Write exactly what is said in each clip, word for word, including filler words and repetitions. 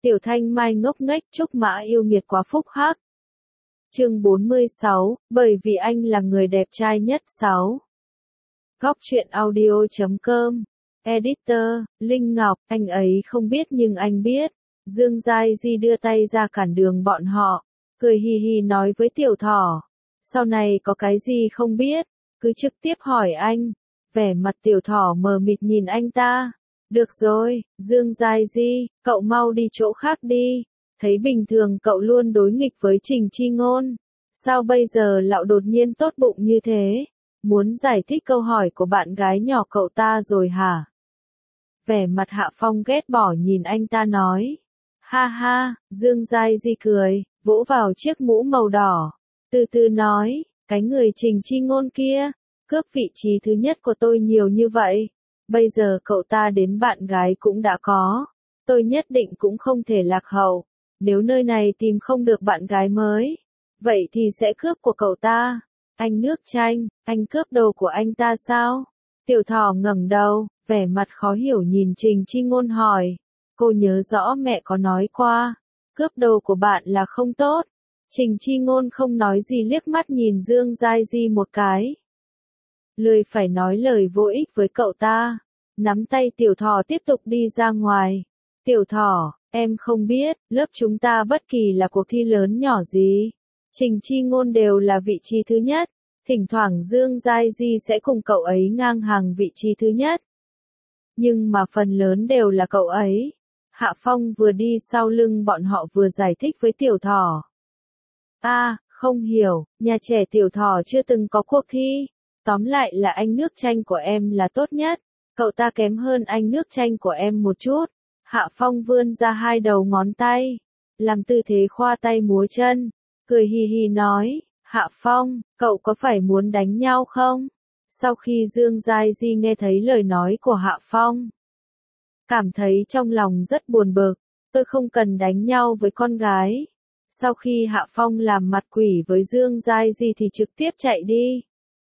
Tiểu Thanh Mai ngốc nghếch Trúc Mã yêu nghiệt quá phúc hắc. Chương bốn mươi sáu, bởi vì anh là người đẹp trai nhất sáu. Góc truyện audio chấm com. Editor, Linh Ngọc, anh ấy không biết nhưng anh biết. Dương Giai Di đưa tay ra cản đường bọn họ, cười hì hì nói với Tiểu Thỏ. Sau này có cái gì không biết, cứ trực tiếp hỏi anh. Vẻ mặt Tiểu Thỏ mờ mịt nhìn anh ta. Được rồi, Dương Giai Di, cậu mau đi chỗ khác đi. Thấy bình thường cậu luôn đối nghịch với Trình Chi Ngôn. Sao bây giờ lão đột nhiên tốt bụng như thế? Muốn giải thích câu hỏi của bạn gái nhỏ cậu ta rồi hả? Vẻ mặt Hạ Phong ghét bỏ nhìn anh ta nói. Ha ha, Dương Giai Di cười, vỗ vào chiếc mũ màu đỏ. Từ từ nói, cái người Trình Chi Ngôn kia, cướp vị trí thứ nhất của tôi nhiều như vậy. Bây giờ cậu ta đến bạn gái cũng đã có. Tôi nhất định cũng không thể lạc hậu. Nếu nơi này tìm không được bạn gái mới, vậy thì sẽ cướp của cậu ta. Anh nước chanh, anh cướp đồ của anh ta sao? Tiểu Thỏ ngẩng đầu, vẻ mặt khó hiểu nhìn Trình Chi Ngôn hỏi. Cô nhớ rõ mẹ có nói qua, cướp đồ của bạn là không tốt. Trình Chi Ngôn không nói gì liếc mắt nhìn Dương Giai Di một cái. Lười phải nói lời vô ích với cậu ta. Nắm tay Tiểu Thỏ tiếp tục đi ra ngoài. Tiểu Thỏ, em không biết, lớp chúng ta bất kỳ là cuộc thi lớn nhỏ gì. Trình Chi Ngôn đều là vị trí thứ nhất. Thỉnh thoảng Dương Giai Di sẽ cùng cậu ấy ngang hàng vị trí thứ nhất. Nhưng mà phần lớn đều là cậu ấy. Hạ Phong vừa đi sau lưng bọn họ vừa giải thích với Tiểu Thỏ. A, à, không hiểu, nhà trẻ Tiểu Thỏ chưa từng có cuộc thi. Tóm lại là anh nước chanh của em là tốt nhất. Cậu ta kém hơn anh nước chanh của em một chút. Hạ Phong vươn ra hai đầu ngón tay. Làm tư thế khoa tay múa chân. Cười hì hì nói. Hạ Phong, cậu có phải muốn đánh nhau không? Sau khi Dương Giai Di nghe thấy lời nói của Hạ Phong, cảm thấy trong lòng rất buồn bực. Tôi không cần đánh nhau với con gái. Sau khi Hạ Phong làm mặt quỷ với Dương Giai Di thì trực tiếp chạy đi.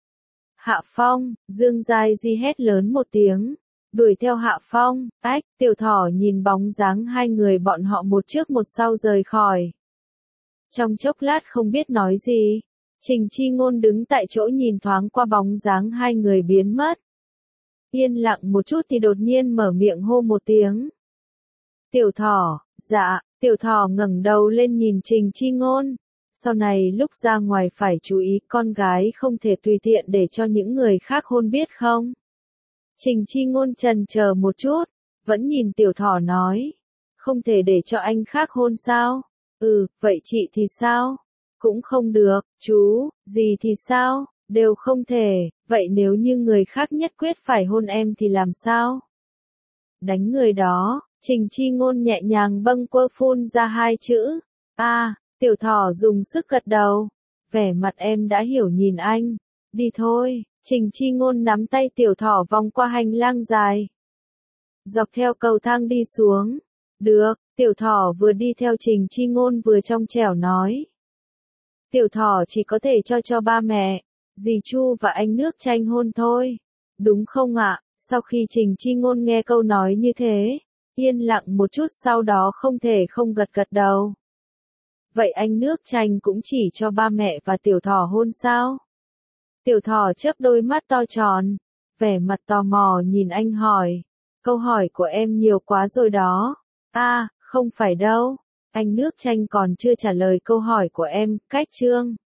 Hạ Phong, Dương Giai Di hét lớn một tiếng, đuổi theo Hạ Phong. Ách, Tiểu Thỏ nhìn bóng dáng hai người bọn họ một trước một sau rời khỏi. Trong chốc lát không biết nói gì, Trình Chi Ngôn đứng tại chỗ nhìn thoáng qua bóng dáng hai người biến mất. Yên lặng một chút thì đột nhiên mở miệng hô một tiếng. Tiểu Thỏ, dạ, Tiểu Thỏ ngẩng đầu lên nhìn Trình Chi Ngôn. Sau này lúc ra ngoài phải chú ý con gái không thể tùy tiện để cho những người khác hôn biết không? Trình Chi Ngôn chần chờ một chút, vẫn nhìn Tiểu Thỏ nói. Không thể để cho anh khác hôn sao? Ừ, vậy chị thì sao? Cũng không được, chú, gì thì sao? Đều không thể, vậy nếu như người khác nhất quyết phải hôn em thì làm sao? Đánh người đó, Trình Chi Ngôn nhẹ nhàng bâng quơ phun ra hai chữ. A, à, Tiểu Thỏ dùng sức gật đầu. Vẻ mặt em đã hiểu nhìn anh. Đi thôi, Trình Chi Ngôn nắm tay Tiểu Thỏ vòng qua hành lang dài. Dọc theo cầu thang đi xuống. Được, Tiểu Thỏ vừa đi theo Trình Chi Ngôn vừa trong trẻo nói. Tiểu Thỏ chỉ có thể cho cho ba mẹ, dì Chu và anh nước chanh hôn thôi. Đúng không ạ? Sau khi Trình Chi Ngôn nghe câu nói như thế, yên lặng một chút sau đó không thể không gật gật đầu. Vậy anh nước chanh cũng chỉ cho ba mẹ và Tiểu Thỏ hôn sao? Tiểu Thỏ chớp đôi mắt to tròn, vẻ mặt tò mò nhìn anh hỏi. Câu hỏi của em nhiều quá rồi đó. A, à, không phải đâu. Anh nước chanh còn chưa trả lời câu hỏi của em, cách chương.